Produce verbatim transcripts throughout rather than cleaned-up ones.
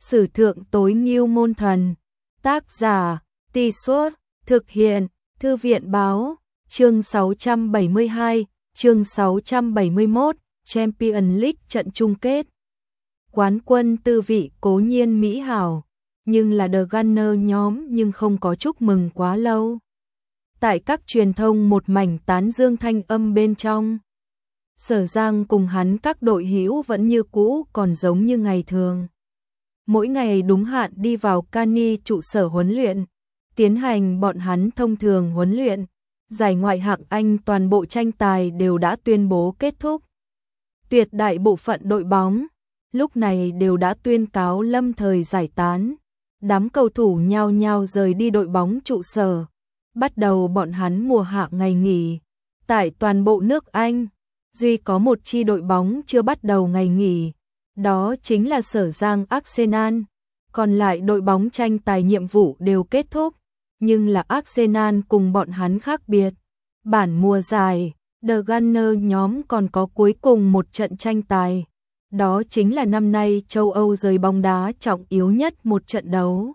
Sử thượng tối ngưu môn thần. Tác giả, Tì Suốt, thực hiện, Thư viện báo, chương sáu trăm bảy mươi hai, chương sáu trăm bảy mươi mốt, Champions League trận chung kết. Quán quân tư vị cố nhiên mỹ hảo, nhưng là The Gunner nhóm nhưng không có chúc mừng quá lâu. Tại các truyền thông một mảnh tán dương thanh âm bên trong. Sở Giang cùng hắn các đội hữu vẫn như cũ còn giống như ngày thường. Mỗi ngày đúng hạn đi vào Cani trụ sở huấn luyện, tiến hành bọn hắn thông thường huấn luyện. Giải ngoại hạng Anh toàn bộ tranh tài đều đã tuyên bố kết thúc. Tuyệt đại bộ phận đội bóng lúc này đều đã tuyên cáo lâm thời giải tán. Đám cầu thủ nhao nhao rời đi đội bóng trụ sở, bắt đầu bọn hắn mùa hạ ngày nghỉ. Tại toàn bộ nước Anh, duy có một chi đội bóng chưa bắt đầu ngày nghỉ, đó chính là Sở Giang Arsenal. Còn lại đội bóng tranh tài nhiệm vụ đều kết thúc, nhưng là Arsenal cùng bọn hắn khác biệt. Bản mùa giải, The Gunner nhóm còn có cuối cùng một trận tranh tài. Đó chính là năm nay châu Âu giới bóng đá trọng yếu nhất một trận đấu.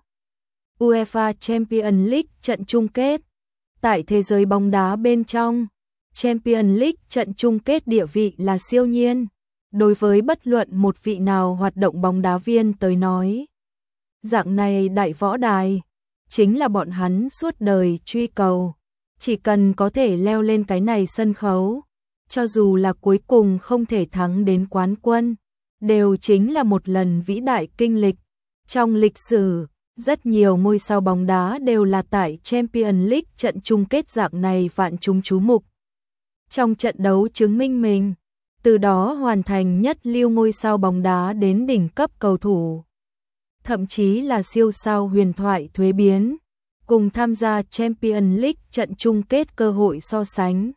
UEFA Champions League trận chung kết. Tại thế giới bóng đá bên trong, Champions League trận chung kết địa vị là siêu nhiên. Đối với bất luận một vị nào hoạt động bóng đá viên tới nói, dạng này đại võ đài chính là bọn hắn suốt đời truy cầu. Chỉ cần có thể leo lên cái này sân khấu, cho dù là cuối cùng không thể thắng đến quán quân, đều chính là một lần vĩ đại kinh lịch. Trong lịch sử, rất nhiều ngôi sao bóng đá đều là tại Champions League trận chung kết dạng này vạn chúng chú mục. Trong trận đấu chứng minh mình, từ đó hoàn thành nhất lưu ngôi sao bóng đá đến đỉnh cấp cầu thủ. Thậm chí là siêu sao huyền thoại thuế biến, cùng tham gia Champions League trận chung kết cơ hội so sánh.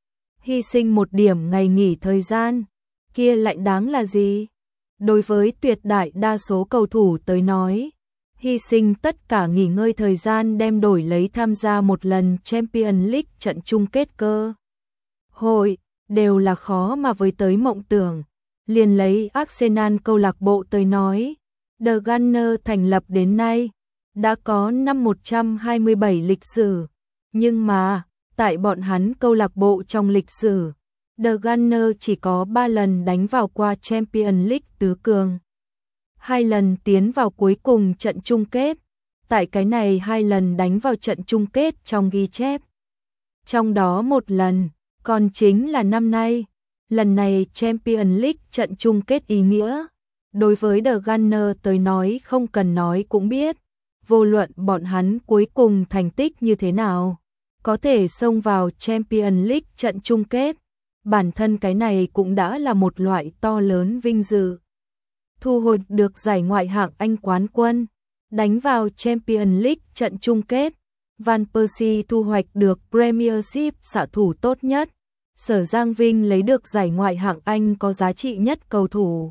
Hy sinh một điểm ngày nghỉ thời gian, kia lại đáng là gì? Đối với tuyệt đại đa số cầu thủ tới nói, hy sinh tất cả nghỉ ngơi thời gian đem đổi lấy tham gia một lần Champions League trận chung kết cơ hội, đều là khó mà với tới mộng tưởng. Liền lấy Arsenal câu lạc bộ tới nói, The Gunner thành lập đến nay đã có năm một trăm hai mươi bảy lịch sử, nhưng mà tại bọn hắn câu lạc bộ trong lịch sử, The Gunner chỉ có ba lần đánh vào qua Champions League tứ cường. Hai lần tiến vào cuối cùng trận chung kết, tại cái này hai lần đánh vào trận chung kết trong ghi chép. Trong đó một lần, còn chính là năm nay, lần này Champions League trận chung kết ý nghĩa. Đối với The Gunner tới nói không cần nói cũng biết, vô luận bọn hắn cuối cùng thành tích như thế nào, có thể xông vào Champions League trận chung kết, bản thân cái này cũng đã là một loại to lớn vinh dự. Thu hồi được giải ngoại hạng Anh quán quân, đánh vào Champions League trận chung kết, Van Persie thu hoạch được Premiership xạ thủ tốt nhất, Sở Giang Vinh lấy được giải ngoại hạng Anh có giá trị nhất cầu thủ.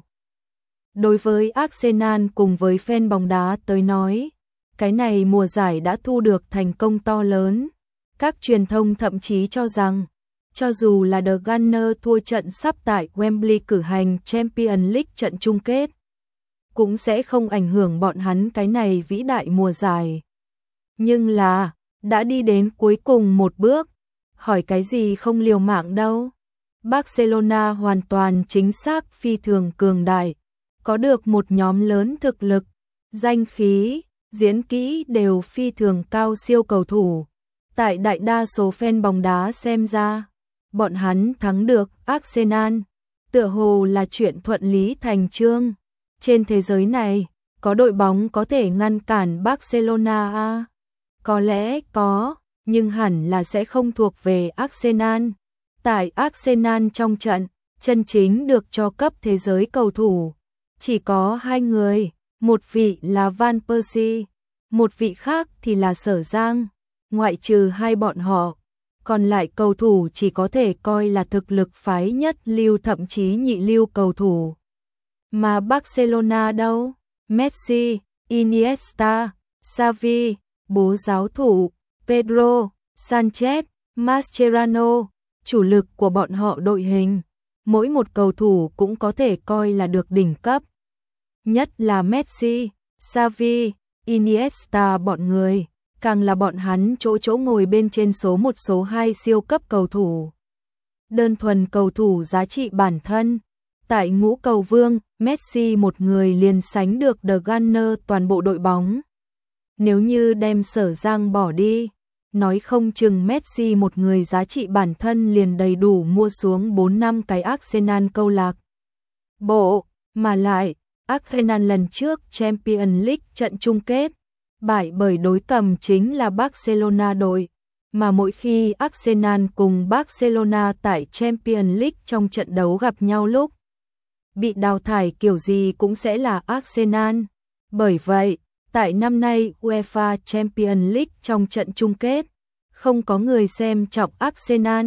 Đối với Arsenal cùng với fan bóng đá tới nói, cái này mùa giải đã thu được thành công to lớn. Các truyền thông thậm chí cho rằng, cho dù là The Gunner thua trận sắp tại Wembley cử hành Champions League trận chung kết, cũng sẽ không ảnh hưởng bọn hắn cái này vĩ đại mùa giải. Nhưng là, đã đi đến cuối cùng một bước, hỏi cái gì không liều mạng đâu. Barcelona hoàn toàn chính xác phi thường cường đại, có được một nhóm lớn thực lực, danh khí, diễn kỹ đều phi thường cao siêu cầu thủ. Tại đại đa số fan bóng đá xem ra, bọn hắn thắng được Arsenal, tựa hồ là chuyện thuận lý thành chương. Trên thế giới này, có đội bóng có thể ngăn cản Barcelona à? Có lẽ có, nhưng hẳn là sẽ không thuộc về Arsenal. Tại Arsenal trong trận, chân chính được cho cấp thế giới cầu thủ, chỉ có hai người, một vị là Van Persie, một vị khác thì là Sở Giang. Ngoại trừ hai bọn họ, còn lại cầu thủ chỉ có thể coi là thực lực phái nhất lưu thậm chí nhị lưu cầu thủ. Mà Barcelona đâu? Messi, Iniesta, Xavi, bố giáo thủ, Pedro, Sanchez, Mascherano, chủ lực của bọn họ đội hình. Mỗi một cầu thủ cũng có thể coi là được đỉnh cấp. Nhất là Messi, Xavi, Iniesta bọn người, càng là bọn hắn chỗ chỗ ngồi bên trên số một số hai siêu cấp cầu thủ. Đơn thuần cầu thủ giá trị bản thân, tại ngũ cầu vương, Messi một người liền sánh được The Gunner toàn bộ đội bóng. Nếu như đem Sở Giang bỏ đi, nói không chừng Messi một người giá trị bản thân liền đầy đủ mua xuống bốn năm cái Arsenal câu lạc bộ, mà lại, Arsenal lần trước Champions League trận chung kết, bại bởi đối cầm chính là Barcelona đội, mà mỗi khi Arsenal cùng Barcelona tại Champions League trong trận đấu gặp nhau lúc bị đào thải kiểu gì cũng sẽ là Arsenal. Bởi vậy, tại năm nay UEFA Champions League trong trận chung kết, không có người xem trọng Arsenal,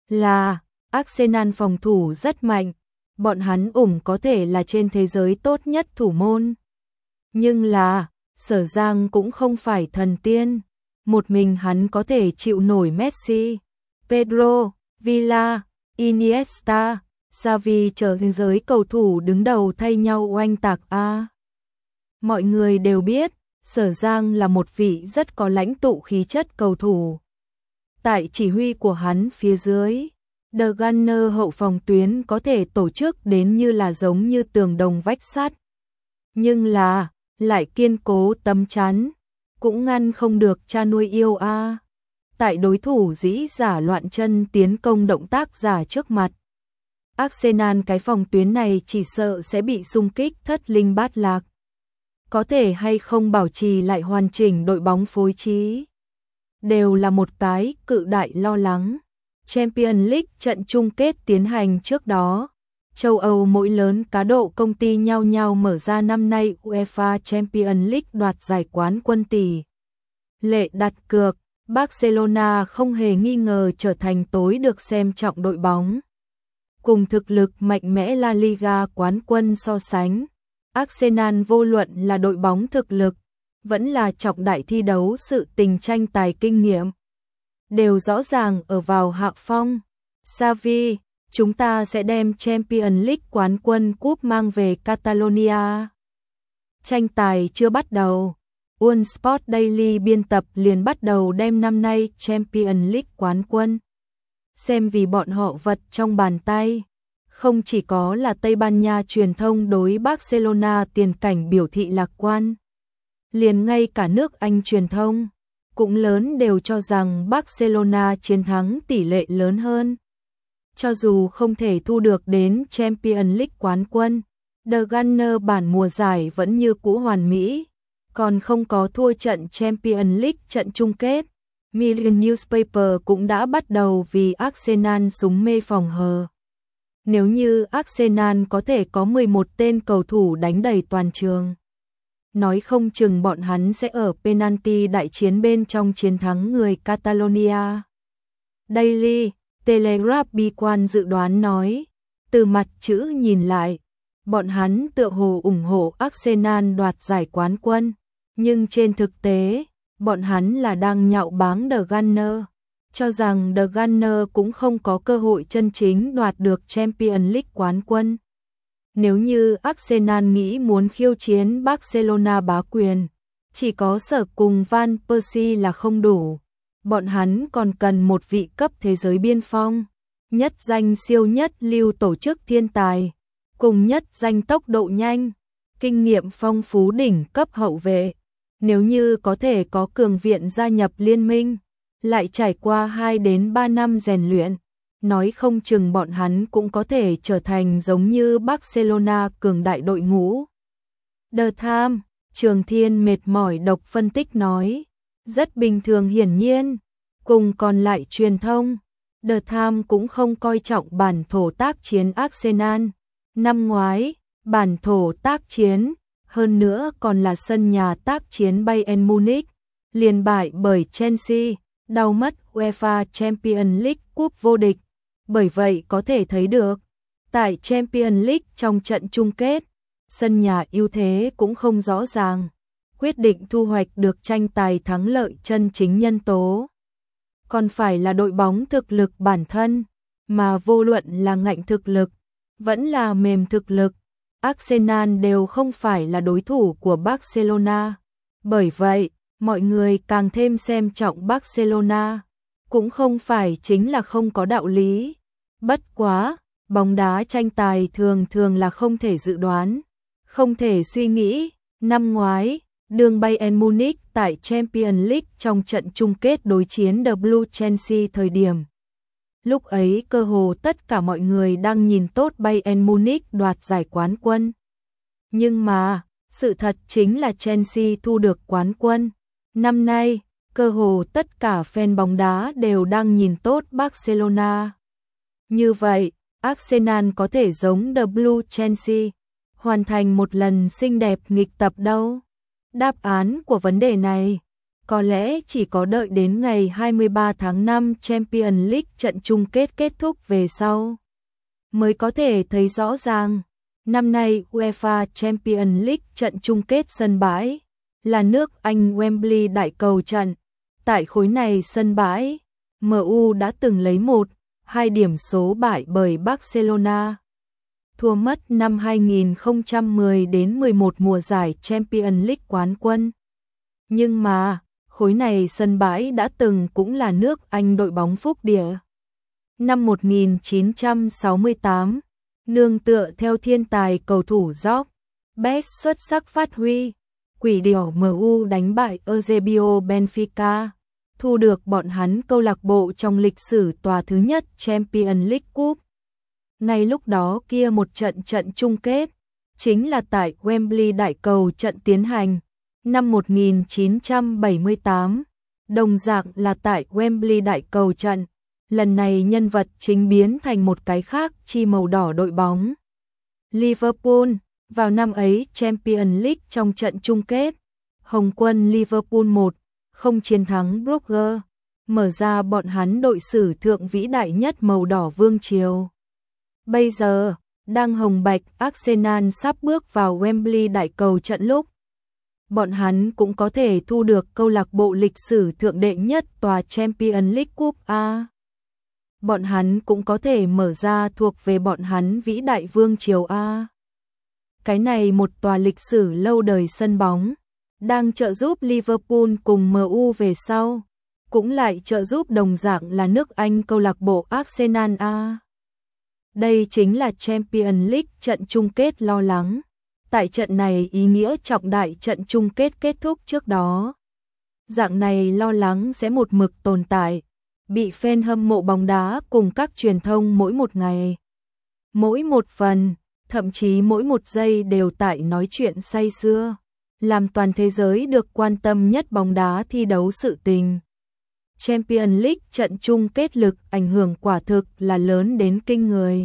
là Arsenal phòng thủ rất mạnh, bọn hắn ủng có thể là trên thế giới tốt nhất thủ môn. Nhưng là, Sở Giang cũng không phải thần tiên, một mình hắn có thể chịu nổi Messi, Pedro, Villa, Iniesta, Xavi chờ thế giới cầu thủ đứng đầu thay nhau oanh tạc a. Mọi người đều biết, Sở Giang là một vị rất có lãnh tụ khí chất cầu thủ. Tại chỉ huy của hắn phía dưới, The Gunner hậu phòng tuyến có thể tổ chức đến như là giống như tường đồng vách sắt. Nhưng là, lại kiên cố tấm chắn, cũng ngăn không được cha nuôi yêu a. Tại đối thủ dĩ giả loạn chân tiến công động tác giả trước mặt, Arsenal cái phòng tuyến này chỉ sợ sẽ bị xung kích thất linh bát lạc. Có thể hay không bảo trì lại hoàn chỉnh đội bóng phối trí, đều là một cái cự đại lo lắng. Champions League trận chung kết tiến hành trước đó, châu Âu mỗi lớn cá độ công ty nhau nhau mở ra năm nay UEFA Champions League đoạt giải quán quân tỷ lệ đặt cược, Barcelona không hề nghi ngờ trở thành tối được xem trọng đội bóng. Cùng thực lực mạnh mẽ La Liga quán quân so sánh, Arsenal vô luận là đội bóng thực lực, vẫn là trọng đại thi đấu sự tình tranh tài kinh nghiệm, đều rõ ràng ở vào hạ phong. Xavi, chúng ta sẽ đem Champions League quán quân cúp mang về Catalonia. Tranh tài chưa bắt đầu, One Sport Daily biên tập liền bắt đầu đem năm nay Champions League quán quân xem vì bọn họ vật trong bàn tay. Không chỉ có là Tây Ban Nha truyền thông đối Barcelona tiền cảnh biểu thị lạc quan, liền ngay cả nước Anh truyền thông cũng lớn đều cho rằng Barcelona chiến thắng tỷ lệ lớn hơn. Cho dù không thể thu được đến Champions League quán quân, The Gunner bản mùa giải vẫn như cũ hoàn mỹ, còn không có thua trận Champions League trận chung kết. Million Newspaper cũng đã bắt đầu vì Arsenal súng mê phòng hờ. Nếu như Arsenal có thể có mười một tên cầu thủ đánh đầy toàn trường, nói không chừng bọn hắn sẽ ở penalty đại chiến bên trong chiến thắng người Catalonia. Daily Telegraph bi quan dự đoán nói, từ mặt chữ nhìn lại, bọn hắn tựa hồ ủng hộ Arsenal đoạt giải quán quân, nhưng trên thực tế, bọn hắn là đang nhạo báng The Gunner, cho rằng The Gunner cũng không có cơ hội chân chính đoạt được Champions League quán quân. Nếu như Arsenal nghĩ muốn khiêu chiến Barcelona bá quyền, chỉ có Sở cùng Van Persie là không đủ. Bọn hắn còn cần một vị cấp thế giới biên phong, nhất danh siêu nhất lưu tổ chức thiên tài, cùng nhất danh tốc độ nhanh, kinh nghiệm phong phú đỉnh cấp hậu vệ. Nếu như có thể có cường viện gia nhập liên minh, lại trải qua hai đến ba năm rèn luyện, nói không chừng bọn hắn cũng có thể trở thành giống như Barcelona cường đại đội ngũ. The Times, Trường Thiên mệt mỏi đọc phân tích nói, rất bình thường hiển nhiên, cùng còn lại truyền thông, The Times cũng không coi trọng bản thổ tác chiến Arsenal. Năm ngoái, bản thổ tác chiến, hơn nữa còn là sân nhà tác chiến Bayern Munich, liền bại bởi Chelsea, đau mất UEFA Champions League cúp vô địch. Bởi vậy có thể thấy được, tại Champions League trong trận chung kết, sân nhà ưu thế cũng không rõ ràng, quyết định thu hoạch được tranh tài thắng lợi chân chính nhân tố. Còn phải là đội bóng thực lực bản thân, mà vô luận là ngạnh thực lực, vẫn là mềm thực lực, Arsenal đều không phải là đối thủ của Barcelona. Bởi vậy, mọi người càng thêm xem trọng Barcelona, cũng không phải chính là không có đạo lý. Bất quá, bóng đá tranh tài thường thường là không thể dự đoán, không thể suy nghĩ. Năm ngoái, đường Bayern Munich tại Champions League trong trận chung kết đối chiến The Blue Chelsea thời điểm. Lúc ấy cơ hồ tất cả mọi người đang nhìn tốt Bayern Munich đoạt giải quán quân. Nhưng mà, sự thật chính là Chelsea thu được quán quân. Năm nay, cơ hồ tất cả fan bóng đá đều đang nhìn tốt Barcelona. Như vậy, Arsenal có thể giống The Blue Chelsea, hoàn thành một lần xinh đẹp nghịch tập đâu? Đáp án của vấn đề này có lẽ chỉ có đợi đến ngày hai mươi ba tháng năm Champions League trận chung kết kết thúc về sau mới có thể thấy rõ ràng. Năm nay UEFA Champions League trận chung kết sân bãi là nước Anh Wembley đại cầu trận. Tại khối này sân bãi, em u đã từng lấy một, hai điểm số bại bởi Barcelona. Thua mất năm hai nghìn không trăm mười đến mười một mùa giải Champions League quán quân. Nhưng mà, khối này sân bãi đã từng cũng là nước Anh đội bóng phúc địa. Năm một nghìn chín trăm sáu mươi tám, nương tựa theo thiên tài cầu thủ George Best xuất sắc phát huy, quỷ điểu em u đánh bại Eusebio Benfica, thu được bọn hắn câu lạc bộ trong lịch sử tòa thứ nhất Champions League Cup. Ngay lúc đó kia một trận trận chung kết, chính là tại Wembley đại cầu trận tiến hành. Năm một nghìn chín trăm bảy mươi tám, đồng dạng là tại Wembley đại cầu trận, lần này nhân vật chính biến thành một cái khác chi màu đỏ đội bóng. Liverpool, vào năm ấy Champions League trong trận chung kết, Hồng quân Liverpool một không chiến thắng Brugge, mở ra bọn hắn đội sử thượng vĩ đại nhất màu đỏ vương triều. Bây giờ, đang hồng bạch Arsenal sắp bước vào Wembley đại cầu trận lúc, bọn hắn cũng có thể thu được câu lạc bộ lịch sử thượng đệ nhất tòa Champions League Cup A. Bọn hắn cũng có thể mở ra thuộc về bọn hắn vĩ đại vương triều A. Cái này một tòa lịch sử lâu đời sân bóng, đang trợ giúp Liverpool cùng em u về sau, cũng lại trợ giúp đồng dạng là nước Anh câu lạc bộ Arsenal A. Đây chính là Champions League trận chung kết lo lắng. Tại trận này ý nghĩa trọng đại trận chung kết kết thúc trước đó. Dạng này lo lắng sẽ một mực tồn tại, bị fan hâm mộ bóng đá cùng các truyền thông mỗi một ngày. Mỗi một phần, thậm chí mỗi một giây đều tại nói chuyện say sưa, làm toàn thế giới được quan tâm nhất bóng đá thi đấu sự tình. Champions League trận chung kết lực ảnh hưởng quả thực là lớn đến kinh người.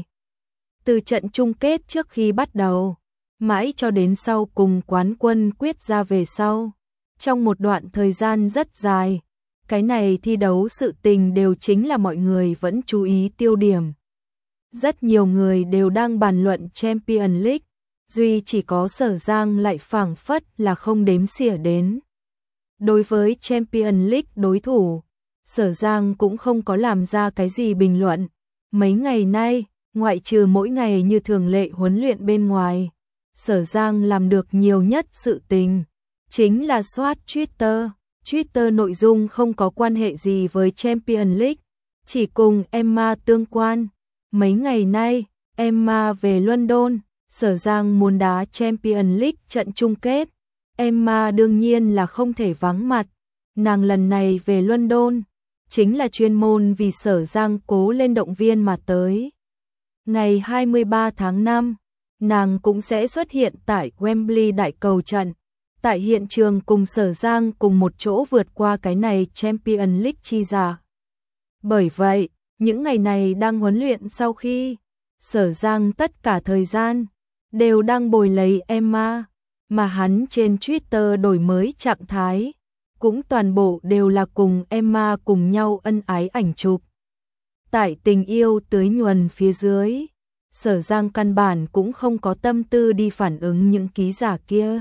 Từ trận chung kết trước khi bắt đầu, mãi cho đến sau cùng quán quân quyết ra về sau. Trong một đoạn thời gian rất dài, cái này thi đấu sự tình đều chính là mọi người vẫn chú ý tiêu điểm. Rất nhiều người đều đang bàn luận Champions League, duy chỉ có Sở Giang lại phảng phất là không đếm xỉa đến. Đối với Champions League đối thủ, Sở Giang cũng không có làm ra cái gì bình luận. Mấy ngày nay, ngoại trừ mỗi ngày như thường lệ huấn luyện bên ngoài, Sở Giang làm được nhiều nhất sự tình, chính là soát Twitter. Twitter nội dung không có quan hệ gì với Champions League, chỉ cùng Emma tương quan. Mấy ngày nay, Emma về London, Sở Giang muốn đá Champions League trận chung kết. Emma đương nhiên là không thể vắng mặt. Nàng lần này về London, chính là chuyên môn vì Sở Giang cố lên động viên mà tới. Ngày hai mươi ba tháng năm, nàng cũng sẽ xuất hiện tại Wembley đại cầu trận. Tại hiện trường cùng Sở Giang cùng một chỗ vượt qua cái này Champions League chi giả. Bởi vậy, những ngày này đang huấn luyện sau khi Sở Giang tất cả thời gian đều đang bồi lấy Emma, mà hắn trên Twitter đổi mới trạng thái, cũng toàn bộ đều là cùng Emma cùng nhau ân ái ảnh chụp. Tại tình yêu tưới nhuần phía dưới, Sở Giang căn bản cũng không có tâm tư đi phản ứng những ký giả kia.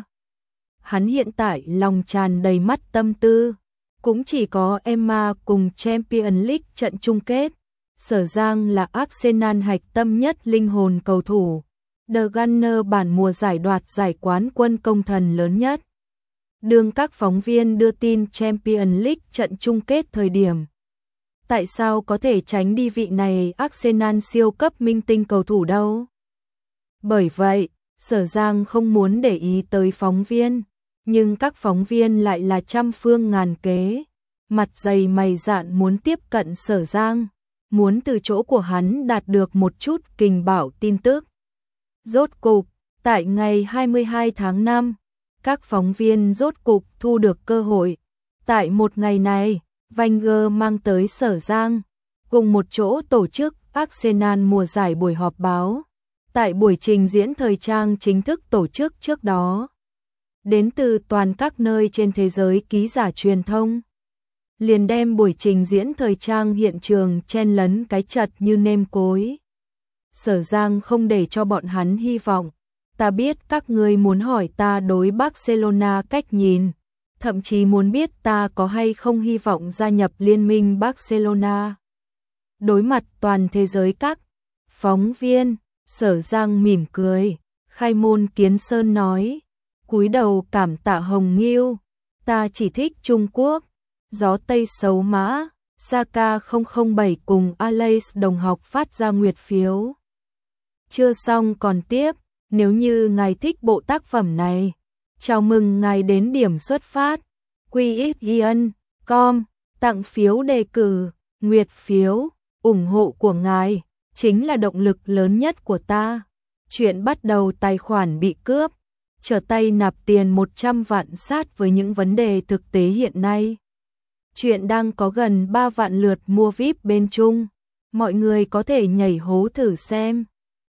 Hắn hiện tại lòng tràn đầy mắt tâm tư, cũng chỉ có Emma cùng Champions League trận chung kết. Sở Giang là Arsenal hạch tâm nhất linh hồn cầu thủ, The Gunner bản mùa giải đoạt giải quán quân công thần lớn nhất. Đương các phóng viên đưa tin Champions League trận chung kết thời điểm. Tại sao có thể tránh đi vị này Arsenal siêu cấp minh tinh cầu thủ đâu? Bởi vậy, Sở Giang không muốn để ý tới phóng viên, nhưng các phóng viên lại là trăm phương ngàn kế, mặt dày mày dạn muốn tiếp cận Sở Giang, muốn từ chỗ của hắn đạt được một chút kình bảo tin tức. Rốt cục, tại ngày hai mươi hai tháng năm, các phóng viên rốt cục thu được cơ hội. Tại một ngày này, Wenger mang tới Sở Giang, cùng một chỗ tổ chức Arsenal mùa giải buổi họp báo. Tại buổi trình diễn thời trang chính thức tổ chức trước đó, đến từ toàn các nơi trên thế giới ký giả truyền thông, liền đem buổi trình diễn thời trang hiện trường chen lấn cái chật như nêm cối. Sở Giang không để cho bọn hắn hy vọng. Ta biết các ngươi muốn hỏi ta đối Barcelona cách nhìn, thậm chí muốn biết ta có hay không hy vọng gia nhập liên minh Barcelona. Đối mặt toàn thế giới các phóng viên, Sở Giang mỉm cười, khai môn kiến sơn nói, cúi đầu cảm tạ Hồng Nghiêu, ta chỉ thích Trung Quốc, gió Tây xấu mã, Saka không không bảy cùng Aleix đồng học phát ra nguyệt phiếu. Chưa xong còn tiếp, nếu như ngài thích bộ tác phẩm này, chào mừng ngài đến điểm xuất phát, quy ích ian chấm com, tặng phiếu đề cử, nguyệt phiếu, ủng hộ của ngài chính là động lực lớn nhất của ta. Chuyện bắt đầu tài khoản bị cướp, trở tay nạp tiền một trăm vạn sát với những vấn đề thực tế hiện nay. Chuyện đang có gần ba vạn lượt mua vi ai pi bên Trung, mọi người có thể nhảy hố thử xem.